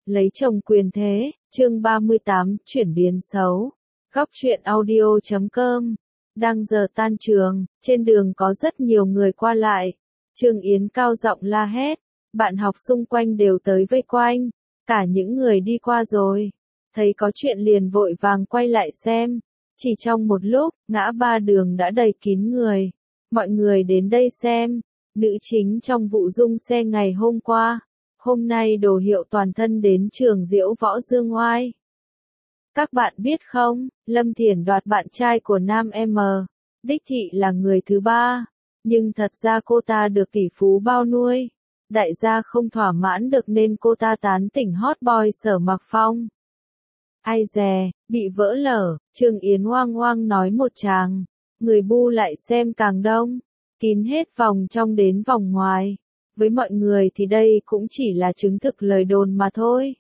Lấy chồng quyền thế, chương 38, chuyển biến xấu. Góc truyện audio.com. Đang giờ tan trường, trên đường có rất nhiều người qua lại. Trương Yến cao giọng la hét, bạn học xung quanh đều tới vây quanh, cả những người đi qua rồi. Thấy có chuyện liền vội vàng quay lại xem. Chỉ trong một lúc, ngã ba đường đã đầy kín người. Mọi người đến đây xem, nữ chính trong vụ rung xe ngày hôm qua. Hôm nay đồ hiệu toàn thân đến trường Diễu Võ Dương Oai. Các bạn biết không, Lâm Thiển đoạt bạn trai của Nam M. Đích thị là người thứ ba, nhưng thật ra cô ta được tỷ phú bao nuôi. Đại gia không thỏa mãn được nên cô ta tán tỉnh hot boy Sở Mặc Phong. Ai dè, bị vỡ lở, Trương Yến oang oang nói một tràng. Người bu lại xem càng đông, kín hết vòng trong đến vòng ngoài. Với mọi người thì đây cũng chỉ là chứng thực lời đồn mà thôi.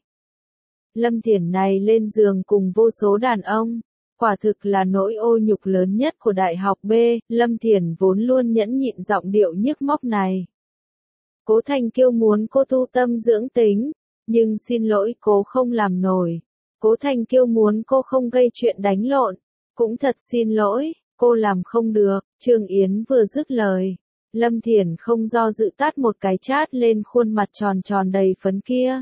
Lâm Thiển này lên giường cùng vô số đàn ông, quả thực là nỗi ô nhục lớn nhất của Đại học B. Lâm Thiển vốn luôn nhẫn nhịn giọng điệu nhức móc này. Cố Thành Kiêu muốn cô tu tâm dưỡng tính, nhưng xin lỗi cô không làm nổi. Cố Thành Kiêu muốn cô không gây chuyện đánh lộn, cũng thật xin lỗi, cô làm không được. Trương Yến vừa dứt lời, Lâm Thiển không do dự tát một cái chát lên khuôn mặt tròn tròn đầy phấn kia.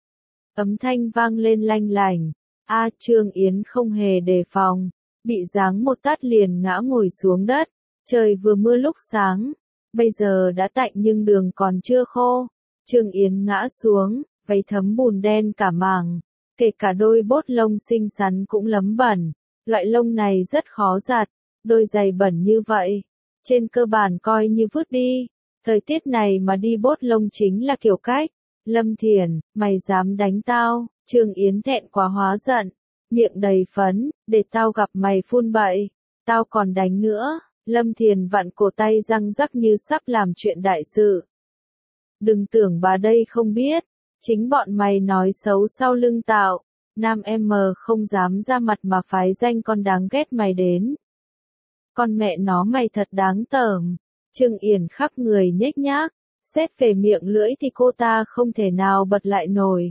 Âm thanh vang lên lanh lảnh. Trương Yến không hề đề phòng, bị giáng một tát liền ngã ngồi xuống đất. Trời vừa mưa lúc sáng, bây giờ đã tạnh nhưng đường còn chưa khô. Trương Yến ngã xuống, váy thấm bùn đen cả mảng, kể cả đôi bốt lông xinh xắn cũng lấm bẩn. Loại lông này rất khó giặt, đôi giày bẩn như vậy, trên cơ bản coi như vứt đi. Thời tiết này mà đi bốt lông chính là kiểu cách. Lâm Thiển, mày dám đánh tao? Trương Yến thẹn quá hóa giận, miệng đầy phấn, để tao gặp mày phun bậy, tao còn đánh nữa. Lâm Thiển vặn cổ tay răng rắc như sắp làm chuyện đại sự. Đừng tưởng bà đây không biết, chính bọn mày nói xấu sau lưng tao. Nam M không dám ra mặt mà phái danh con đáng ghét mày đến. Con mẹ nó mày thật đáng tởm. Trương Yến khắp người nhếch nhác, xét về miệng lưỡi thì cô ta không thể nào bật lại nổi.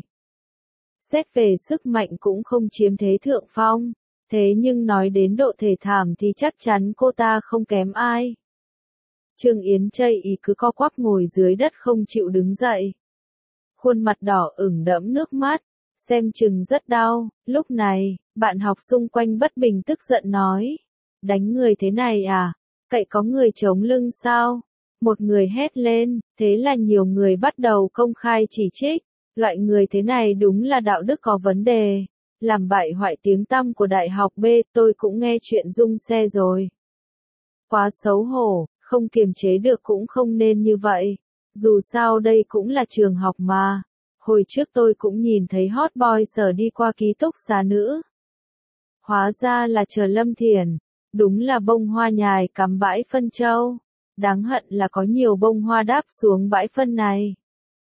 Xét về sức mạnh cũng không chiếm thế thượng phong, thế nhưng nói đến độ thể thảm thì chắc chắn cô ta không kém ai. Trương Yến chây ý cứ co quắp ngồi dưới đất không chịu đứng dậy. Khuôn mặt đỏ ửng đẫm nước mắt, xem chừng rất đau. Lúc này, bạn học xung quanh bất bình tức giận nói. Đánh người thế này à? Cậy có người chống lưng sao? Một người hét lên, thế là nhiều người bắt đầu công khai chỉ trích. Loại người thế này đúng là đạo đức có vấn đề. Làm bại hoại tiếng tăm của Đại học B, tôi cũng nghe chuyện rung xe rồi. Quá xấu hổ, không kiềm chế được cũng không nên như vậy. Dù sao đây cũng là trường học mà. Hồi trước tôi cũng nhìn thấy hot boy Sở đi qua ký túc xá nữ. Hóa ra là chờ Lâm Thiển. Đúng là bông hoa nhài cắm bãi phân châu. Đáng hận là có nhiều bông hoa đáp xuống bãi phân này.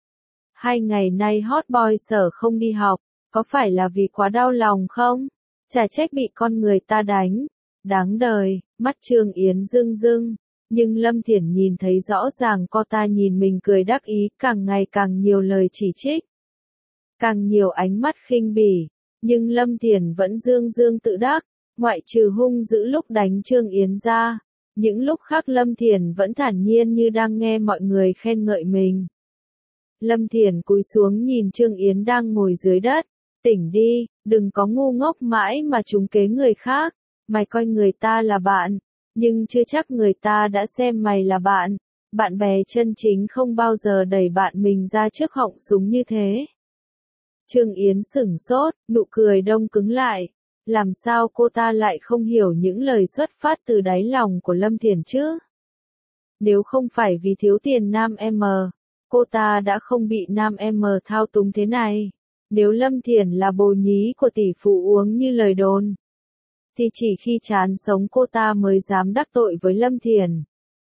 2 ngày nay hot boy Sở không đi học, có phải là vì quá đau lòng không? Chả trách bị con người ta đánh. Đáng đời, mắt Trương Yến rưng rưng. Nhưng Lâm Thiển nhìn thấy rõ ràng cô ta nhìn mình cười đắc ý, càng ngày càng nhiều lời chỉ trích. Càng nhiều ánh mắt khinh bỉ. Nhưng Lâm Thiển vẫn dương dương tự đắc, ngoại trừ hung dữ lúc đánh Trương Yến ra. Những lúc khác Lâm Thiển vẫn thản nhiên như đang nghe mọi người khen ngợi mình. Lâm Thiển cúi xuống nhìn Trương Yến đang ngồi dưới đất. Tỉnh đi, đừng có ngu ngốc mãi mà trúng kế người khác. Mày coi người ta là bạn, nhưng chưa chắc người ta đã xem mày là bạn. Bạn bè chân chính không bao giờ đẩy bạn mình ra trước họng súng như thế. Trương Yến sửng sốt, nụ cười đông cứng lại. Làm sao cô ta lại không hiểu những lời xuất phát từ đáy lòng của Lâm Thiển chứ? Nếu không phải vì thiếu tiền Nam M, cô ta đã không bị Nam M thao túng thế này. Nếu Lâm Thiển là bồ nhí của tỷ phú uống như lời đồn, thì chỉ khi chán sống cô ta mới dám đắc tội với Lâm Thiển.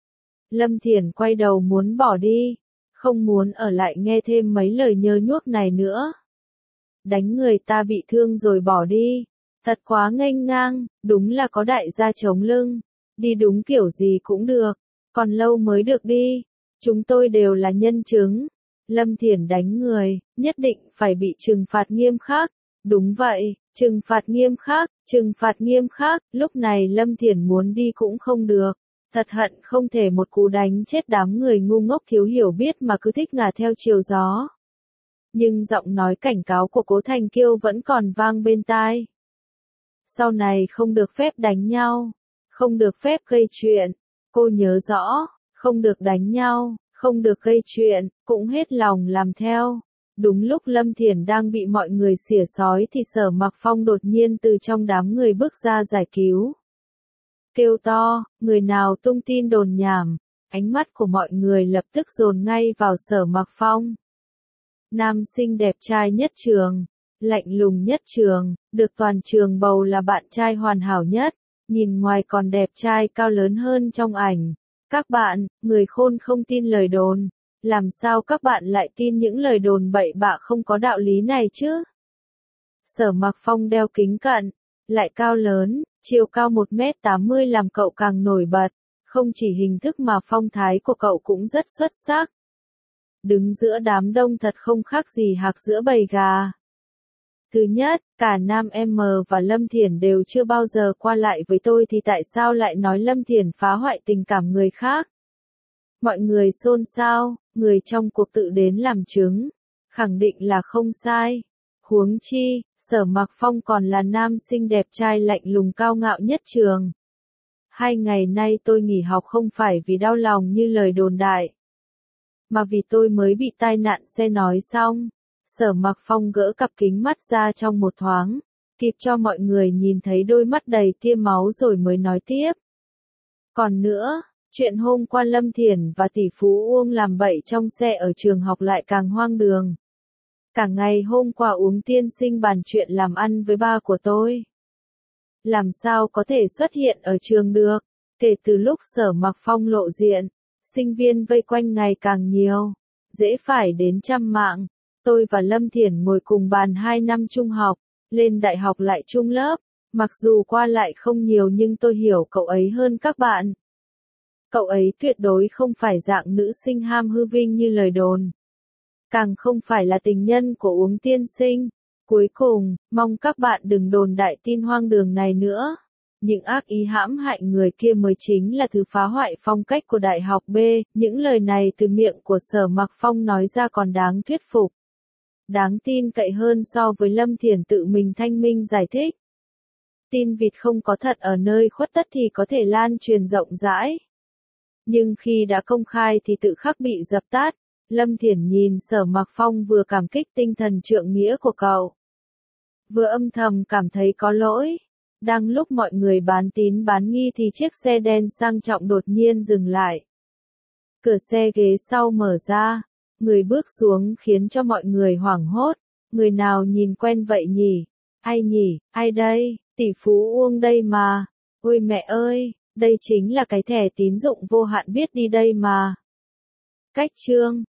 Lâm Thiển quay đầu muốn bỏ đi, không muốn ở lại nghe thêm mấy lời nhơ nhuốc này nữa. Đánh người ta bị thương rồi bỏ đi. Thật quá nghênh ngang, đúng là có đại gia chống lưng. Đi đúng kiểu gì cũng được, còn lâu mới được đi. Chúng tôi đều là nhân chứng. Lâm Thiển đánh người, nhất định phải bị trừng phạt nghiêm khắc. Đúng vậy, trừng phạt nghiêm khắc, trừng phạt nghiêm khắc, lúc này Lâm Thiển muốn đi cũng không được. Thật hận không thể một cú đánh chết đám người ngu ngốc thiếu hiểu biết mà cứ thích ngả theo chiều gió. Nhưng giọng nói cảnh cáo của Cố Thành Kiêu vẫn còn vang bên tai. Sau này không được phép đánh nhau, không được phép gây chuyện. Cô nhớ rõ, không được đánh nhau, không được gây chuyện, cũng hết lòng làm theo. Đúng lúc Lâm Thiển đang bị mọi người xỉa xói thì Sở Mặc Phong đột nhiên từ trong đám người bước ra giải cứu. Kêu to, người nào tung tin đồn nhảm, ánh mắt của mọi người lập tức dồn ngay vào Sở Mặc Phong. Nam sinh đẹp trai nhất trường, lạnh lùng nhất trường, được toàn trường bầu là bạn trai hoàn hảo nhất, nhìn ngoài còn đẹp trai cao lớn hơn trong ảnh. Các bạn, người khôn không tin lời đồn, làm sao các bạn lại tin những lời đồn bậy bạ không có đạo lý này chứ? Sở Mặc Phong đeo kính cận, lại cao lớn, chiều cao 1m80 làm cậu càng nổi bật, không chỉ hình thức mà phong thái của cậu cũng rất xuất sắc. Đứng giữa đám đông thật không khác gì hạc giữa bầy gà. Thứ nhất, cả Nam M và Lâm Thiển đều chưa bao giờ qua lại với tôi thì tại sao lại nói Lâm Thiển phá hoại tình cảm người khác? Mọi người xôn xao, người trong cuộc tự đến làm chứng, khẳng định là không sai. Huống chi, Sở Mặc Phong còn là nam sinh đẹp trai lạnh lùng cao ngạo nhất trường. 2 ngày nay tôi nghỉ học không phải vì đau lòng như lời đồn đại, mà vì tôi mới bị tai nạn xe nói xong. Sở Mặc Phong gỡ cặp kính mắt ra trong một thoáng, kịp cho mọi người nhìn thấy đôi mắt đầy tia máu rồi mới nói tiếp. Còn nữa, chuyện hôm qua Lâm Thiển và tỷ phú Uông làm bậy trong xe ở trường học lại càng hoang đường. Cả ngày hôm qua Uống tiên sinh bàn chuyện làm ăn với ba của tôi. Làm sao có thể xuất hiện ở trường được? Kể từ lúc Sở Mặc Phong lộ diện, sinh viên vây quanh ngày càng nhiều, dễ phải đến trăm mạng. Tôi và Lâm Thiển ngồi cùng bàn 2 năm trung học, lên đại học lại chung lớp, mặc dù qua lại không nhiều nhưng tôi hiểu cậu ấy hơn các bạn. Cậu ấy tuyệt đối không phải dạng nữ sinh ham hư vinh như lời đồn. Càng không phải là tình nhân của Uống tiên sinh. Cuối cùng, mong các bạn đừng đồn đại tin hoang đường này nữa. Những ác ý hãm hại người kia mới chính là thứ phá hoại phong cách của Đại học B. Những lời này từ miệng của Sở Mặc Phong nói ra còn đáng thuyết phục, đáng tin cậy hơn so với Lâm Thiển tự mình thanh minh giải thích. Tin vịt không có thật ở nơi khuất tất thì có thể lan truyền rộng rãi, nhưng khi đã công khai thì tự khắc bị dập tắt. Lâm Thiển nhìn Sở Mặc Phong vừa cảm kích tinh thần trượng nghĩa của cậu, vừa âm thầm cảm thấy có lỗi. Đang lúc mọi người bán tín bán nghi thì chiếc xe đen sang trọng đột nhiên dừng lại. Cửa xe ghế sau mở ra, người bước xuống khiến cho mọi người hoảng hốt. Người nào nhìn quen vậy nhỉ? Ai nhỉ? Ai đây? Tỷ phú Uông đây mà. Ôi mẹ ơi, đây chính là cái thẻ tín dụng vô hạn biết đi đây mà. Cách chương